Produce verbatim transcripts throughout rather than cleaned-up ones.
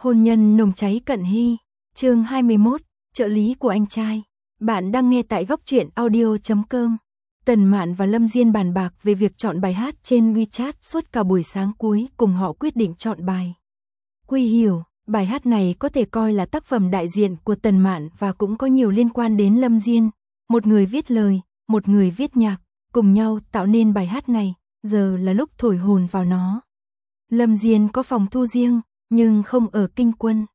Hôn nhân nồng cháy cận hy, chương hai mươi mốt, trợ lý của anh trai. Bạn đang nghe tại góc truyện audio chấm com. Tần Mạn và Lâm Diên bàn bạc về việc chọn bài hát trên WeChat suốt cả buổi sáng, cuối cùng họ quyết định chọn bài Quy Hiểu. Bài hát này có thể coi là tác phẩm đại diện của Tần Mạn và cũng có nhiều liên quan đến Lâm Diên. Một người viết lời, một người viết nhạc, cùng nhau tạo nên bài hát này, giờ là lúc thổi hồn vào nó. Lâm Diên có phòng thu riêng, nhưng không ở Kinh Quân.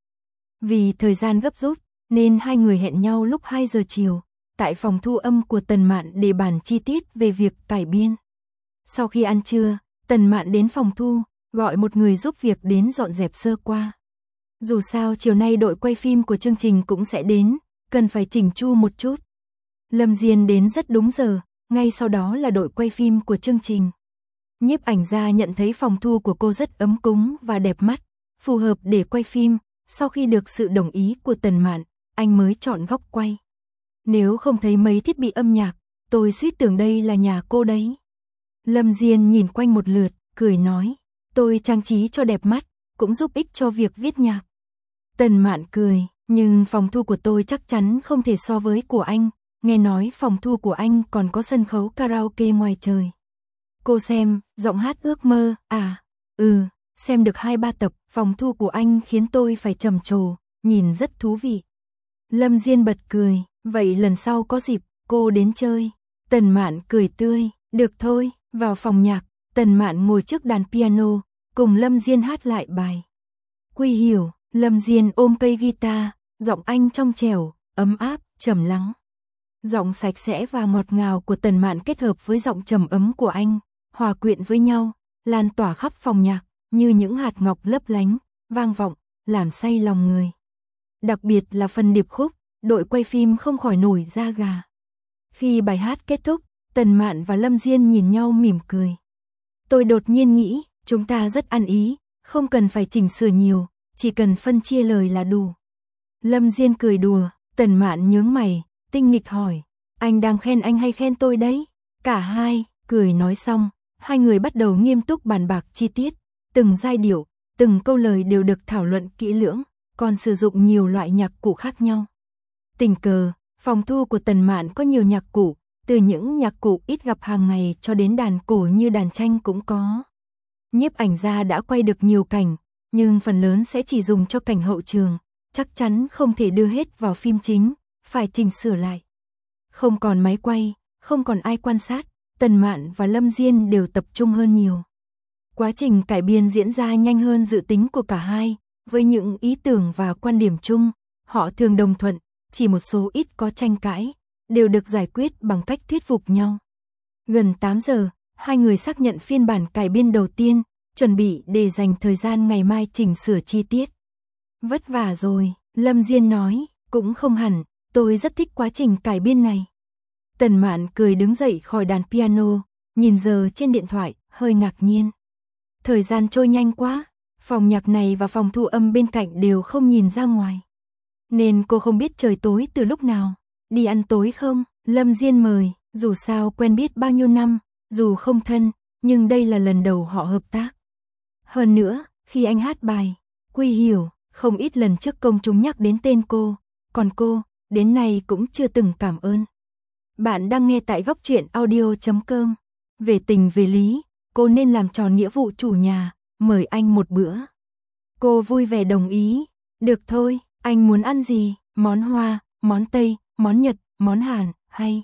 Vì thời gian gấp rút, nên hai người hẹn nhau lúc hai giờ chiều, tại phòng thu âm của Tần Mạn để bàn chi tiết về việc cải biên. Sau khi ăn trưa, Tần Mạn đến phòng thu, gọi một người giúp việc đến dọn dẹp sơ qua. Dù sao chiều nay đội quay phim của chương trình cũng sẽ đến, cần phải chỉnh chu một chút. Lâm Diên đến rất đúng giờ, ngay sau đó là đội quay phim của chương trình. Nhiếp ảnh gia nhận thấy phòng thu của cô rất ấm cúng và đẹp mắt, phù hợp để quay phim. Sau khi được sự đồng ý của Tần Mạn, anh mới chọn góc quay. Nếu không thấy mấy thiết bị âm nhạc, tôi suýt tưởng đây là nhà cô đấy. Lâm Diên nhìn quanh một lượt, cười nói, tôi trang trí cho đẹp mắt, cũng giúp ích cho việc viết nhạc. Tần Mạn cười, nhưng phòng thu của tôi chắc chắn không thể so với của anh, nghe nói phòng thu của anh còn có sân khấu karaoke ngoài trời. Cô xem, giọng hát ước mơ, à, ừ, xem được hai ba tập, phòng thu của anh khiến tôi phải trầm trồ, nhìn rất thú vị. Lâm Diên bật cười, vậy lần sau có dịp, cô đến chơi. Tần Mạn cười tươi, được thôi, vào phòng nhạc, Tần Mạn ngồi trước đàn piano, cùng Lâm Diên hát lại bài Quy Hiểu. Lâm Diên ôm cây guitar, giọng anh trong trẻo, ấm áp, trầm lắng. Giọng sạch sẽ và ngọt ngào của Tần Mạn kết hợp với giọng trầm ấm của anh, hòa quyện với nhau, lan tỏa khắp phòng nhạc, như những hạt ngọc lấp lánh, vang vọng, làm say lòng người. Đặc biệt là phần điệp khúc, đội quay phim không khỏi nổi da gà. Khi bài hát kết thúc, Tần Mạn và Lâm Diên nhìn nhau mỉm cười. Tôi đột nhiên nghĩ, chúng ta rất ăn ý, không cần phải chỉnh sửa nhiều, chỉ cần phân chia lời là đủ. Lâm Diên cười đùa, Tần Mạn nhướng mày, tinh nghịch hỏi, anh đang khen anh hay khen tôi đấy? Cả hai, cười nói xong, hai người bắt đầu nghiêm túc bàn bạc chi tiết, từng giai điệu, từng câu lời đều được thảo luận kỹ lưỡng, còn sử dụng nhiều loại nhạc cụ khác nhau. Tình cờ, phòng thu của Tần Mạn có nhiều nhạc cụ, từ những nhạc cụ ít gặp hàng ngày cho đến đàn cổ như đàn tranh cũng có. Nhiếp ảnh gia đã quay được nhiều cảnh, nhưng phần lớn sẽ chỉ dùng cho cảnh hậu trường, chắc chắn không thể đưa hết vào phim chính, phải chỉnh sửa lại. Không còn máy quay, không còn ai quan sát, Tần Mạn và Lâm Diên đều tập trung hơn nhiều. Quá trình cải biên diễn ra nhanh hơn dự tính của cả hai, với những ý tưởng và quan điểm chung, họ thường đồng thuận, chỉ một số ít có tranh cãi, đều được giải quyết bằng cách thuyết phục nhau. Gần tám giờ, hai người xác nhận phiên bản cải biên đầu tiên, chuẩn bị để dành thời gian ngày mai chỉnh sửa chi tiết. Vất vả rồi, Lâm Diên nói, cũng không hẳn, tôi rất thích quá trình cải biên này. Tần Mạn cười đứng dậy khỏi đàn piano, nhìn giờ trên điện thoại, hơi ngạc nhiên. Thời gian trôi nhanh quá, phòng nhạc này và phòng thu âm bên cạnh đều không nhìn ra ngoài. Nên cô không biết trời tối từ lúc nào. Đi ăn tối không? Lâm Diên mời, dù sao quen biết bao nhiêu năm, dù không thân, nhưng đây là lần đầu họ hợp tác. Hơn nữa, khi anh hát bài Quy Hiểu, không ít lần trước công chúng nhắc đến tên cô, còn cô, đến nay cũng chưa từng cảm ơn. Bạn đang nghe tại góc truyện audio chấm com. Về tình về lý, cô nên làm tròn nghĩa vụ chủ nhà, mời anh một bữa. Cô vui vẻ đồng ý. Được thôi, anh muốn ăn gì? Món Hoa, món Tây, món Nhật, món Hàn, hay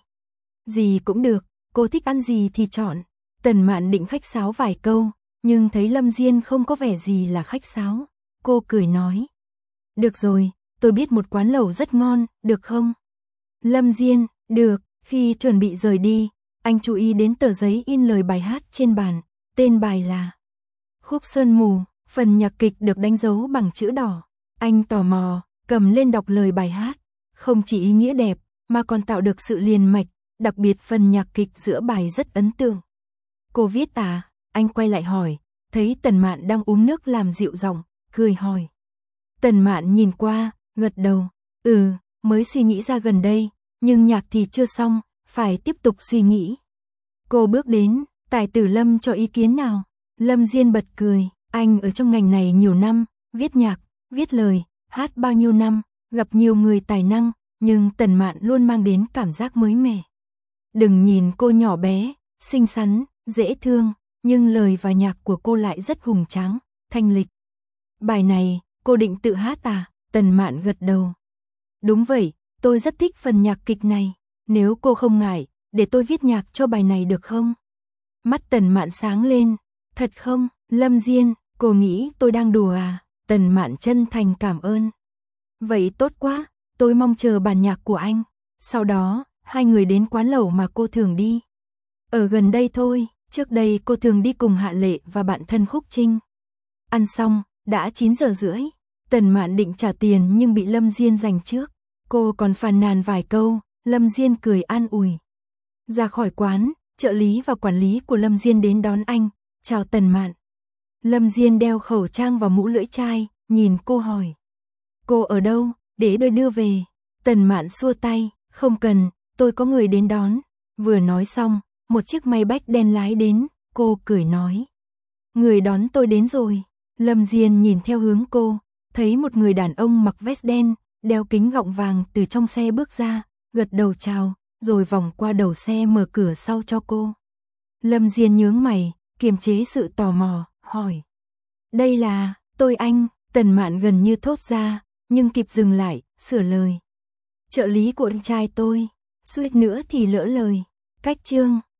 gì cũng được, cô thích ăn gì thì chọn. Tần Mạn định khách sáo vài câu, nhưng thấy Lâm Diên không có vẻ gì là khách sáo. Cô cười nói, được rồi, tôi biết một quán lẩu rất ngon, được không? Lâm Diên, được. Khi chuẩn bị rời đi, anh chú ý đến tờ giấy in lời bài hát trên bàn, tên bài là Khúc Sơn Mù, phần nhạc kịch được đánh dấu bằng chữ đỏ. Anh tò mò, cầm lên đọc lời bài hát, không chỉ ý nghĩa đẹp, mà còn tạo được sự liền mạch, đặc biệt phần nhạc kịch giữa bài rất ấn tượng. Cô viết à? Anh quay lại hỏi, thấy Tần Mạn đang uống nước làm dịu giọng, cười hỏi. Tần Mạn nhìn qua, gật đầu, ừ, mới suy nghĩ ra gần đây, nhưng nhạc thì chưa xong, phải tiếp tục suy nghĩ. Cô bước đến, tài tử Lâm cho ý kiến nào? Lâm Diên bật cười, anh ở trong ngành này nhiều năm, viết nhạc, viết lời, hát bao nhiêu năm, gặp nhiều người tài năng, nhưng Tần Mạn luôn mang đến cảm giác mới mẻ. Đừng nhìn cô nhỏ bé, xinh xắn, dễ thương, nhưng lời và nhạc của cô lại rất hùng tráng, thanh lịch. Bài này, cô định tự hát à? Tần Mạn gật đầu. Đúng vậy, tôi rất thích phần nhạc kịch này. Nếu cô không ngại, để tôi viết nhạc cho bài này được không? Mắt Tần Mạn sáng lên. Thật không, Lâm Diên, cô nghĩ tôi đang đùa à? Tần Mạn chân thành cảm ơn. Vậy tốt quá, tôi mong chờ bản nhạc của anh. Sau đó, hai người đến quán lẩu mà cô thường đi. Ở gần đây thôi, trước đây cô thường đi cùng Hạ Lệ và bạn thân Khúc Trinh. Ăn xong, đã chín giờ rưỡi. Tần Mạn định trả tiền nhưng bị Lâm Diên giành trước. Cô còn phàn nàn vài câu, Lâm Diên cười an ủi. Ra khỏi quán, trợ lý và quản lý của Lâm Diên đến đón anh. Chào Tần Mạn. Lâm Diên đeo khẩu trang và mũ lưỡi chai, nhìn cô hỏi. Cô ở đâu, để tôi đưa về. Tần Mạn xua tay, không cần, tôi có người đến đón. Vừa nói xong, một chiếc Maybach đen lái đến, cô cười nói. Người đón tôi đến rồi. Lâm Diên nhìn theo hướng cô, thấy một người đàn ông mặc vest đen, đeo kính gọng vàng từ trong xe bước ra, gật đầu chào, rồi vòng qua đầu xe mở cửa sau cho cô. Lâm Diên nhướng mày, kiềm chế sự tò mò, hỏi. Đây là, tôi anh. Tần Mạn gần như thốt ra, nhưng kịp dừng lại, sửa lời. Trợ lý của anh trai tôi, suýt nữa thì lỡ lời. Cách chương